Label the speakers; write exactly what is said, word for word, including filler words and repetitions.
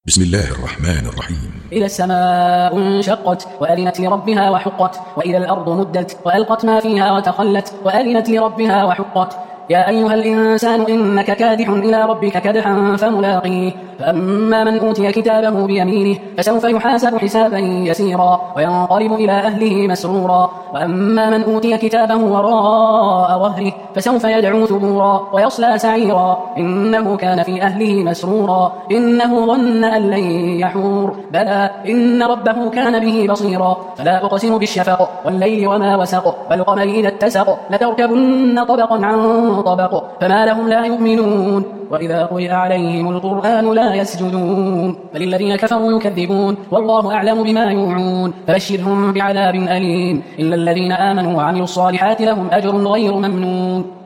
Speaker 1: بسم الله الرحمن الرحيم.
Speaker 2: إذا السماء انشقت وأذنت لربها وحقت، وإذا الأرض مدت وألقت ما فيها وتخلت وأذنت لربها وحقت. يا أيها الإنسان إنك كادح إلى ربك كدحا فملاقيه، فأما من أوتي كتابه بيمينه فسوف يحاسب حسابا يسيرا وينقلب إلى أهله مسرورا، وأما من أوتي كتابه وراء ظهره فسوف يدعو ثبورا ويصلى سعيرا إنه كان في أهله مسرورا إنه ظن أن لن يحور بلى إن ربه كان به بصيرا. فلا أقسم بالشفق والليل وما وسق والقمر إذا اتسق لتركبن طبقا عن طبق فما لهم لا يؤمنون وإذا قرئ عليهم القرآن لا يسجدون بل الذين كفروا يكذبون والله أعلم بما يوعون فبشرهم بعذاب أليم إلا الذين آمنوا وعملوا الصالحات لهم أجر غير ممنون.